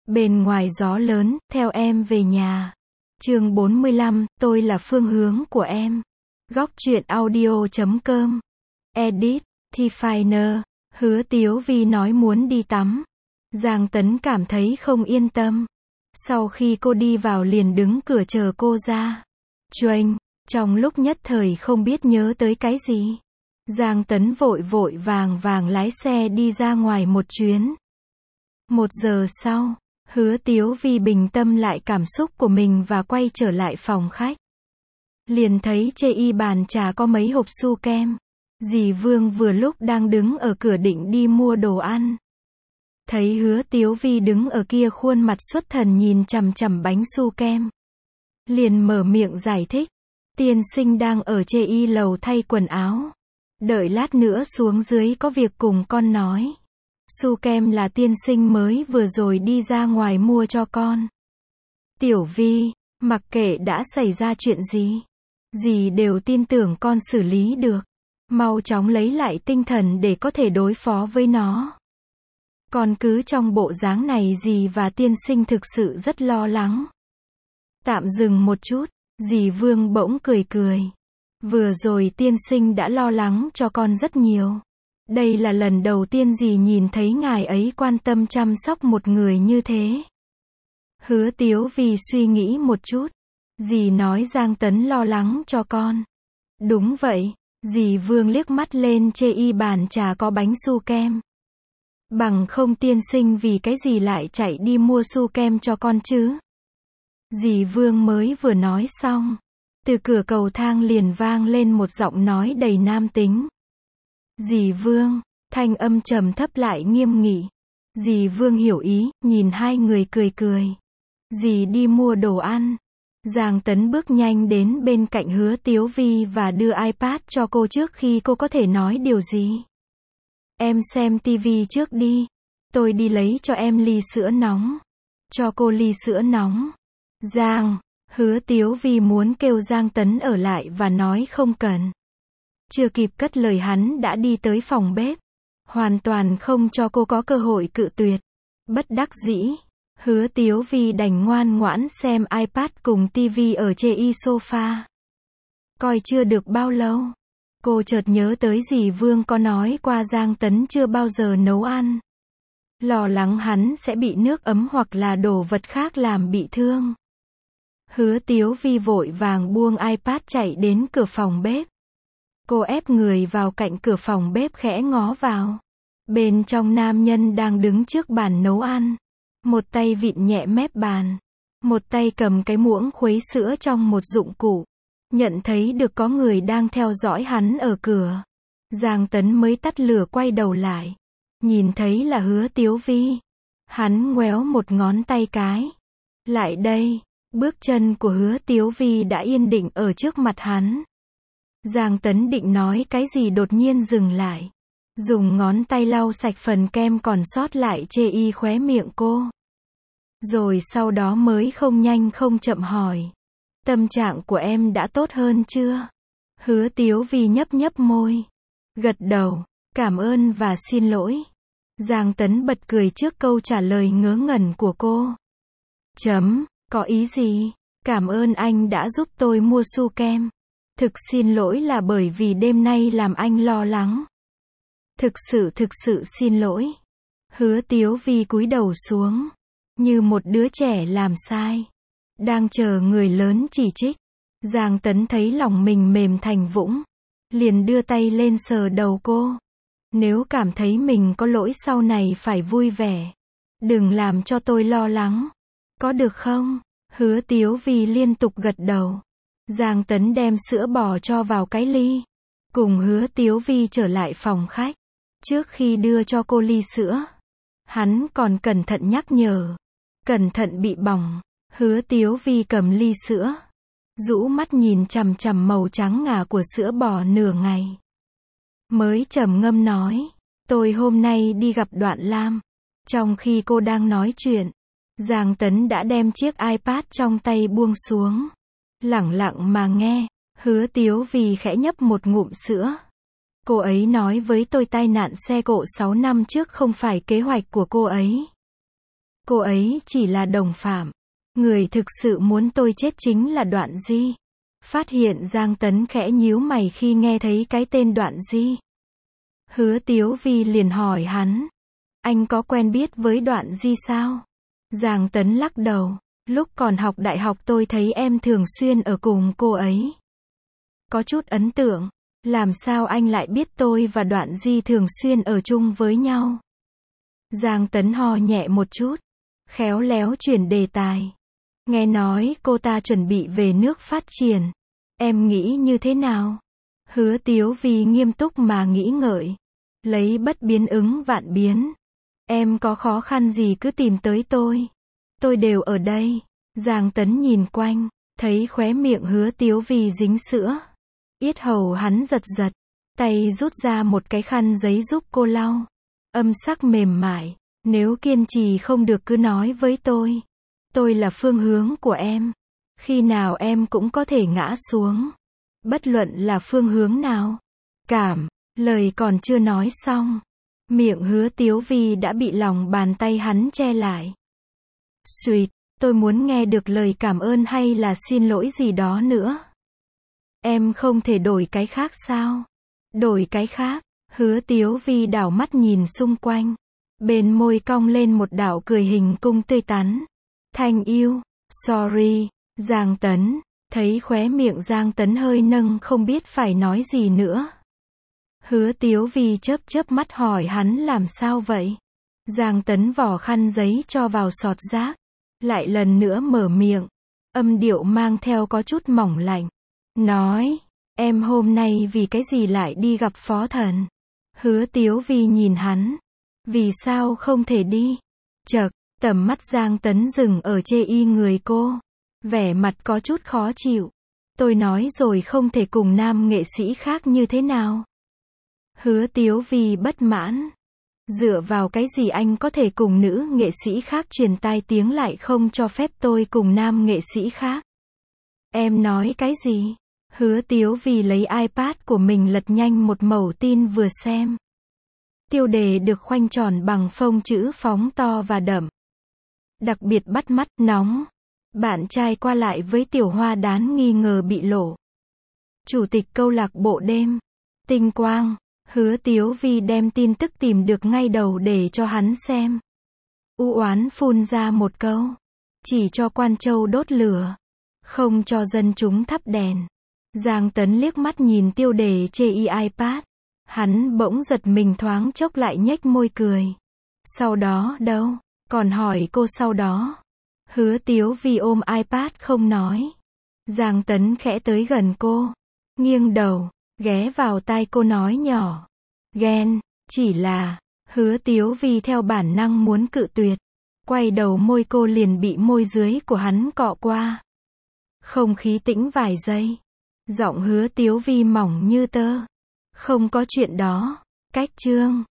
Bên ngoài gió lớn, theo em về nhà. Chương 45, tôi là phương hướng của em. Góc truyện audio.com. Edit, Thi Finer. Hứa Tiếu Vi nói muốn đi tắm. Giang Tấn cảm thấy không yên tâm. Sau khi cô đi vào liền đứng cửa chờ cô ra. Choành, trong lúc nhất thời không biết nhớ tới cái gì. Giang Tấn vội vội vàng lái xe đi ra ngoài một chuyến. 1 giờ sau, Hứa Tiếu Vi bình tâm lại cảm xúc của mình và quay trở lại phòng khách. Liền thấy trên bàn trà có mấy hộp su kem. Dì Vương vừa lúc đang đứng ở cửa định đi mua đồ ăn. Thấy Hứa Tiếu Vi đứng ở kia khuôn mặt xuất thần nhìn chằm chằm bánh su kem. Liền mở miệng giải thích. Tiên sinh đang ở trên lầu thay quần áo. Đợi lát nữa xuống dưới có việc cùng con nói. Su kem là tiên sinh mới vừa rồi đi ra ngoài mua cho con. Tiểu Vi, mặc kệ đã xảy ra chuyện gì, dì đều tin tưởng con xử lý được. Mau chóng lấy lại tinh thần để có thể đối phó với nó. Còn cứ trong bộ dáng này dì và tiên sinh thực sự rất lo lắng. Tạm dừng một chút, dì Vương bỗng cười cười. Vừa rồi tiên sinh đã lo lắng cho con rất nhiều. Đây là lần đầu tiên dì nhìn thấy ngài ấy quan tâm chăm sóc một người như thế. Hứa Tiếu Vi suy nghĩ một chút. Dì nói Giang Tấn lo lắng cho con. Đúng vậy. Dì Vương liếc mắt lên trên bàn trà có bánh su kem. Bằng không tiên sinh vì cái gì lại chạy đi mua su kem cho con chứ? Dì Vương mới vừa nói xong. Từ cửa cầu thang liền vang lên một giọng nói đầy nam tính. Dì Vương, thanh âm trầm thấp lại nghiêm nghị. Dì Vương hiểu ý, nhìn hai người cười cười. Dì đi mua đồ ăn. Giang Tấn bước nhanh đến bên cạnh Hứa Tiếu Vi và đưa iPad cho cô trước khi cô có thể nói điều gì. Em xem tivi trước đi. Tôi đi lấy cho em ly sữa nóng. Cho cô ly sữa nóng. Hứa Tiếu Vi muốn kêu Giang Tấn ở lại và nói không cần. Chưa kịp cất lời hắn đã đi tới phòng bếp. Hoàn toàn không cho cô có cơ hội cự tuyệt. Bất đắc dĩ, Hứa Tiếu Vi đành ngoan ngoãn xem iPad cùng tivi ở trên sofa. Coi chưa được bao lâu, cô chợt nhớ tới dì Vương có nói qua Giang Tấn chưa bao giờ nấu ăn. Lo lắng hắn sẽ bị nước ấm hoặc là đồ vật khác làm bị thương. Hứa Tiếu Vi vội vàng buông iPad chạy đến cửa phòng bếp. Cô ép người vào cạnh cửa phòng bếp khẽ ngó vào. Bên trong nam nhân đang đứng trước bàn nấu ăn. Một tay vịn nhẹ mép bàn. Một tay cầm cái muỗng khuấy sữa trong một dụng cụ. Nhận thấy được có người đang theo dõi hắn ở cửa. Giang Tấn mới tắt lửa quay đầu lại. Nhìn thấy là Hứa Tiếu Vi. Hắn ngoéo một ngón tay cái. Lại đây. Bước chân của Hứa Tiếu Vi đã yên định ở trước mặt hắn. Giang Tấn định nói cái gì đột nhiên dừng lại. Dùng ngón tay lau sạch phần kem còn sót lại trên khóe miệng cô. Rồi sau đó mới không nhanh không chậm hỏi. Tâm trạng của em đã tốt hơn chưa? Hứa Tiếu Vi nhấp nhấp môi. Gật đầu. Cảm ơn và xin lỗi. Giang Tấn bật cười trước câu trả lời ngớ ngẩn của cô. Có ý gì? Cảm ơn anh đã giúp tôi mua su kem. Thực xin lỗi là bởi vì đêm nay làm anh lo lắng. Thực sự xin lỗi. Hứa Tiếu Vi cúi đầu xuống. Như một đứa trẻ làm sai. Đang chờ người lớn chỉ trích. Giang Tấn thấy lòng mình mềm thành vũng. Liền đưa tay lên sờ đầu cô. Nếu cảm thấy mình có lỗi sau này phải vui vẻ. Đừng làm cho tôi lo lắng. Có được không? Hứa Tiếu Vi liên tục gật đầu. Giang Tấn đem sữa bò cho vào cái ly. Cùng Hứa Tiếu Vi trở lại phòng khách. Trước khi đưa cho cô ly sữa, hắn còn cẩn thận nhắc nhở. Cẩn thận bị bỏng. Hứa Tiếu Vi cầm ly sữa. Rũ mắt nhìn chằm chằm màu trắng ngà của sữa bò nửa ngày. Mới trầm ngâm nói. Tôi hôm nay đi gặp Đoạn Lam. Trong khi cô đang nói chuyện, Giang Tấn đã đem chiếc iPad trong tay buông xuống. Lẳng lặng mà nghe. Hứa Tiếu Vi khẽ nhấp một ngụm sữa. Cô ấy nói với tôi tai nạn xe cộ 6 năm trước không phải kế hoạch của cô ấy. Cô ấy chỉ là đồng phạm. Người thực sự muốn tôi chết chính là Đoạn Di. Phát hiện Giang Tấn khẽ nhíu mày khi nghe thấy cái tên Đoạn Di. Hứa Tiếu Vi liền hỏi hắn. Anh có quen biết với Đoạn Di sao? Giang Tấn lắc đầu. Lúc còn học đại học tôi thấy em thường xuyên ở cùng cô ấy. Có chút ấn tượng. Làm sao anh lại biết tôi và Đoạn Di thường xuyên ở chung với nhau? Giang Tấn ho nhẹ một chút. Khéo léo chuyển đề tài. Nghe nói cô ta chuẩn bị về nước phát triển. Em nghĩ như thế nào? Hứa Tiếu Vi nghiêm túc mà nghĩ ngợi. Lấy bất biến ứng vạn biến. Em có khó khăn gì cứ tìm tới tôi. Tôi đều ở đây. Giang Tấn nhìn quanh. Thấy khóe miệng Hứa Tiếu Vi dính sữa. Yết hầu hắn giật giật. Tay rút ra một cái khăn giấy giúp cô lau. Âm sắc mềm mại. Nếu kiên trì không được cứ nói với tôi. Tôi là phương hướng của em. Khi nào em cũng có thể ngã xuống. Bất luận là phương hướng nào. Lời còn chưa nói xong. Miệng Hứa Tiếu Vi đã bị lòng bàn tay hắn che lại. Xuyệt, tôi muốn nghe được lời cảm ơn hay là xin lỗi gì đó nữa. Em không thể đổi cái khác sao? Đổi cái khác. Hứa Tiếu Vi đảo mắt nhìn xung quanh. Bên môi cong lên một đạo cười hình cung tươi tắn. Thank you, sorry, Giang Tấn. Thấy khóe miệng Giang Tấn hơi nâng không biết phải nói gì nữa. Hứa Tiếu Vi chớp chớp mắt hỏi hắn làm sao vậy? Giang Tấn vò khăn giấy cho vào sọt rác. Lại lần nữa mở miệng. Âm điệu mang theo có chút mỏng lạnh. Nói, em hôm nay vì cái gì lại đi gặp Phó Thần? Hứa Tiếu Vi nhìn hắn. Vì sao không thể đi? Chậc, tầm mắt Giang Tấn dừng ở chê y người cô. Vẻ mặt có chút khó chịu. Tôi nói rồi không thể cùng nam nghệ sĩ khác như thế nào? Hứa Tiếu Vi bất mãn. Dựa vào cái gì anh có thể cùng nữ nghệ sĩ khác truyền tai tiếng lại không cho phép tôi cùng nam nghệ sĩ khác? Em nói cái gì? Hứa Tiếu Vi lấy iPad của mình lật nhanh một mẩu tin vừa xem. Tiêu đề được khoanh tròn bằng phông chữ phóng to và đậm. Đặc biệt bắt mắt, nóng. Bạn trai qua lại với tiểu hoa đán nghi ngờ bị lộ. Chủ tịch câu lạc bộ đêm. Tinh quang. Hứa Tiếu Vi đem tin tức tìm được ngay đầu để cho hắn xem. U oán phun ra một câu. Chỉ cho Quan Châu đốt lửa. Không cho dân chúng thắp đèn. Giang Tấn liếc mắt nhìn tiêu đề chê y iPad. Hắn bỗng giật mình thoáng chốc lại nhếch môi cười. Sau đó đâu? Còn hỏi cô sau đó. Hứa Tiếu Vi ôm iPad không nói. Giang Tấn khẽ tới gần cô. Nghiêng đầu, ghé vào tai cô nói nhỏ. Ghen, chỉ là. Hứa Tiếu Vi theo bản năng muốn cự tuyệt. Quay đầu môi cô liền bị môi dưới của hắn cọ qua. Không khí tĩnh vài giây. Giọng Hứa Tiếu Vi mỏng như tơ. Không có chuyện đó. Cách chương.